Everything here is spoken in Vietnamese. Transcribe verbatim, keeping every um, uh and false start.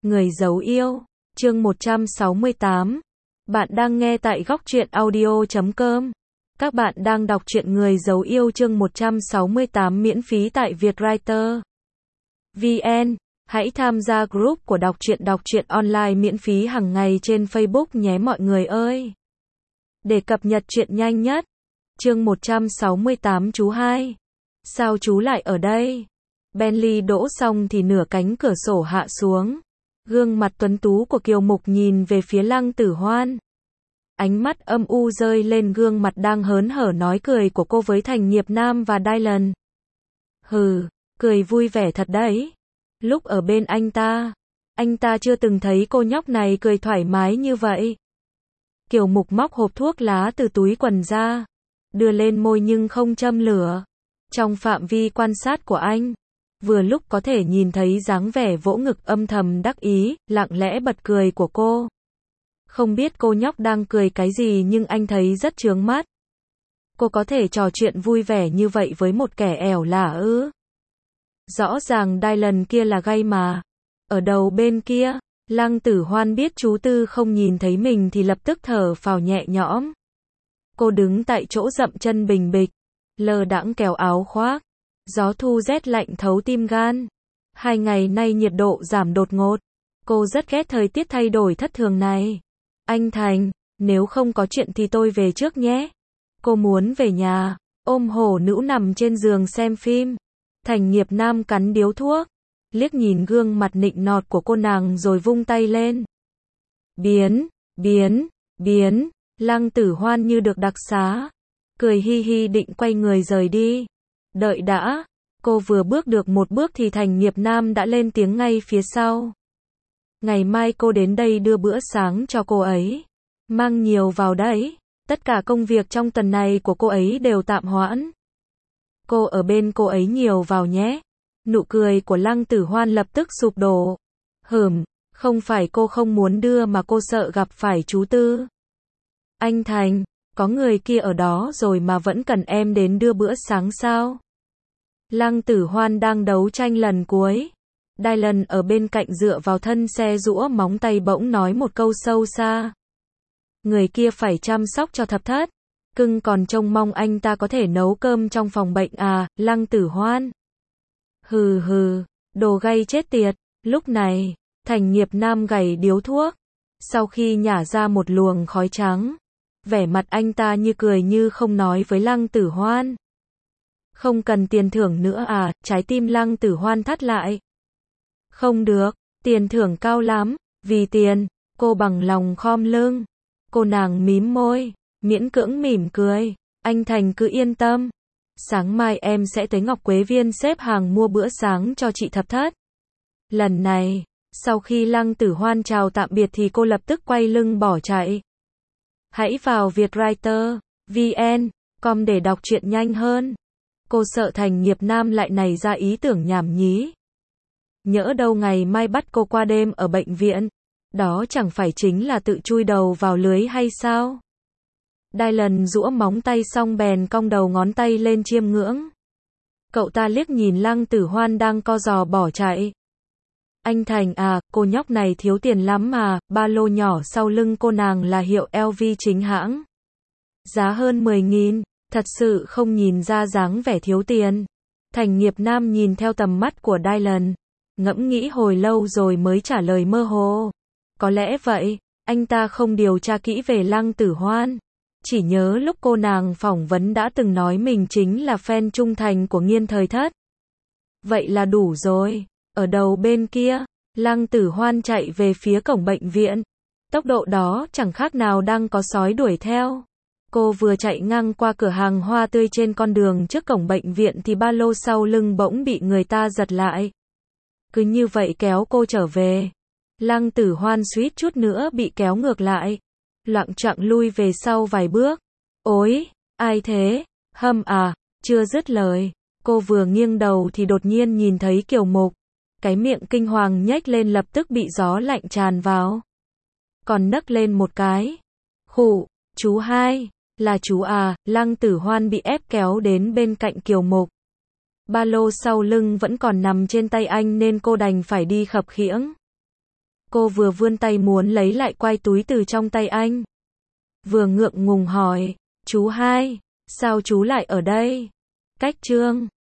Người giấu yêu, chương một trăm sáu mươi tám. Bạn đang nghe tại góc truyện audio chấm com. Các bạn đang đọc truyện Người giấu yêu chương một trăm sáu mươi tám miễn phí tại Vietwriter vê en. Hãy tham gia group của đọc truyện đọc truyện online miễn phí hàng ngày trên Facebook nhé mọi người ơi. Để cập nhật truyện nhanh nhất. Chương một trăm sáu mươi tám chú hai. Sao chú lại ở đây? Bentley đỗ xong thì nửa cánh cửa sổ hạ xuống. Gương mặt tuấn tú của Kiều Mục nhìn về phía Lăng Tử Hoan. Ánh mắt âm u rơi lên gương mặt đang hớn hở nói cười của cô với Thành Nghiệp Nam và Dylan. Hừ, cười vui vẻ thật đấy. Lúc ở bên anh ta, anh ta chưa từng thấy cô nhóc này cười thoải mái như vậy. Kiều Mục móc hộp thuốc lá từ túi quần ra, đưa lên môi nhưng không châm lửa. Trong phạm vi quan sát của anh, vừa lúc có thể nhìn thấy dáng vẻ vỗ ngực âm thầm đắc ý, lặng lẽ bật cười của cô. Không biết cô nhóc đang cười cái gì nhưng anh thấy rất chướng mắt. Cô có thể trò chuyện vui vẻ như vậy với một kẻ ẻo lả ư? Rõ ràng Dylan kia là gay mà. Ở đầu bên kia, Lăng Tử Hoan biết chú Tư không nhìn thấy mình thì lập tức thở phào nhẹ nhõm. Cô đứng tại chỗ dậm chân bình bịch, lơ đãng kéo áo khoác. Gió thu rét lạnh thấu tim gan. Hai ngày nay nhiệt độ giảm đột ngột. Cô rất ghét thời tiết thay đổi thất thường này. Anh Thành, nếu không có chuyện thì tôi về trước nhé. Cô muốn về nhà, ôm hổ nữ nằm trên giường xem phim. Thành Nghiệp Nam cắn điếu thuốc, liếc nhìn gương mặt nịnh nọt của cô nàng rồi vung tay lên. Biến, biến, biến, Lăng Tử Hoan như được đặc xá. Cười hi hi định quay người rời đi. Đợi đã, cô vừa bước được một bước thì Thành Nghiệp Nam đã lên tiếng ngay phía sau. Ngày mai cô đến đây đưa bữa sáng cho cô ấy. Mang nhiều vào đấy, tất cả công việc trong tuần này của cô ấy đều tạm hoãn. Cô ở bên cô ấy nhiều vào nhé. Nụ cười của Lăng Tử Hoan lập tức sụp đổ. Hửm, không phải cô không muốn đưa mà cô sợ gặp phải chú Tư. Anh Thành, có người kia ở đó rồi mà vẫn cần em đến đưa bữa sáng sao? Lăng Tử Hoan đang đấu tranh lần cuối. Dylan ở bên cạnh dựa vào thân xe giũa móng tay bỗng nói một câu sâu xa. Người kia phải chăm sóc cho thập thất. Cưng còn trông mong anh ta có thể nấu cơm trong phòng bệnh à, Lăng Tử Hoan. Hừ hừ, đồ gay chết tiệt. Lúc này, Thành Nghiệp Nam gảy điếu thuốc. Sau khi nhả ra một luồng khói trắng, vẻ mặt anh ta như cười như không nói với Lăng Tử Hoan. Không cần tiền thưởng nữa à, trái tim Lăng Tử Hoan thắt lại. Không được, tiền thưởng cao lắm, vì tiền, cô bằng lòng khom lưng. Cô nàng mím môi, miễn cưỡng mỉm cười, anh Thành cứ yên tâm. Sáng mai em sẽ tới Ngọc Quế Viên xếp hàng mua bữa sáng cho chị thập thất. Lần này, sau khi Lăng Tử Hoan chào tạm biệt thì cô lập tức quay lưng bỏ chạy. Hãy vào Vietwriter vê en com để đọc truyện nhanh hơn. Cô sợ Thành Nghiệp Nam lại nảy ra ý tưởng nhảm nhí. Nhỡ đâu ngày mai bắt cô qua đêm ở bệnh viện, đó chẳng phải chính là tự chui đầu vào lưới hay sao? Dylan giũa móng tay xong bèn cong đầu ngón tay lên chiêm ngưỡng. Cậu ta liếc nhìn Lăng Tử Hoan đang co giò bỏ chạy. Anh Thành à, cô nhóc này thiếu tiền lắm mà, ba lô nhỏ sau lưng cô nàng là hiệu lờ vê chính hãng. Giá hơn mười nghìn, thật sự không nhìn ra dáng vẻ thiếu tiền. Thành Nghiệp Nam nhìn theo tầm mắt của Dylan, ngẫm nghĩ hồi lâu rồi mới trả lời mơ hồ. Có lẽ vậy, anh ta không điều tra kỹ về Lăng Tử Hoan. Chỉ nhớ lúc cô nàng phỏng vấn đã từng nói mình chính là fan trung thành của Nghiên Thời Thất. Vậy là đủ rồi. Ở đầu bên kia, Lăng Tử Hoan chạy về phía cổng bệnh viện. Tốc độ đó chẳng khác nào đang có sói đuổi theo. Cô vừa chạy ngang qua cửa hàng hoa tươi trên con đường trước cổng bệnh viện thì ba lô sau lưng bỗng bị người ta giật lại. Cứ như vậy kéo cô trở về. Lăng Tử Hoan suýt chút nữa bị kéo ngược lại. Loạng choạng lui về sau vài bước. Ôi, ai thế? Hâm à, chưa dứt lời. Cô vừa nghiêng đầu thì đột nhiên nhìn thấy Kiều Mục. Cái miệng kinh hoàng nhếch lên lập tức bị gió lạnh tràn vào. Còn nấc lên một cái. Khụ, chú hai, là chú à, Lăng Tử Hoan bị ép kéo đến bên cạnh Kiều Mục. Ba lô sau lưng vẫn còn nằm trên tay anh nên cô đành phải đi khập khiễng. Cô vừa vươn tay muốn lấy lại quai túi từ trong tay anh. Vừa ngượng ngùng hỏi, chú hai, sao chú lại ở đây? Cách Trương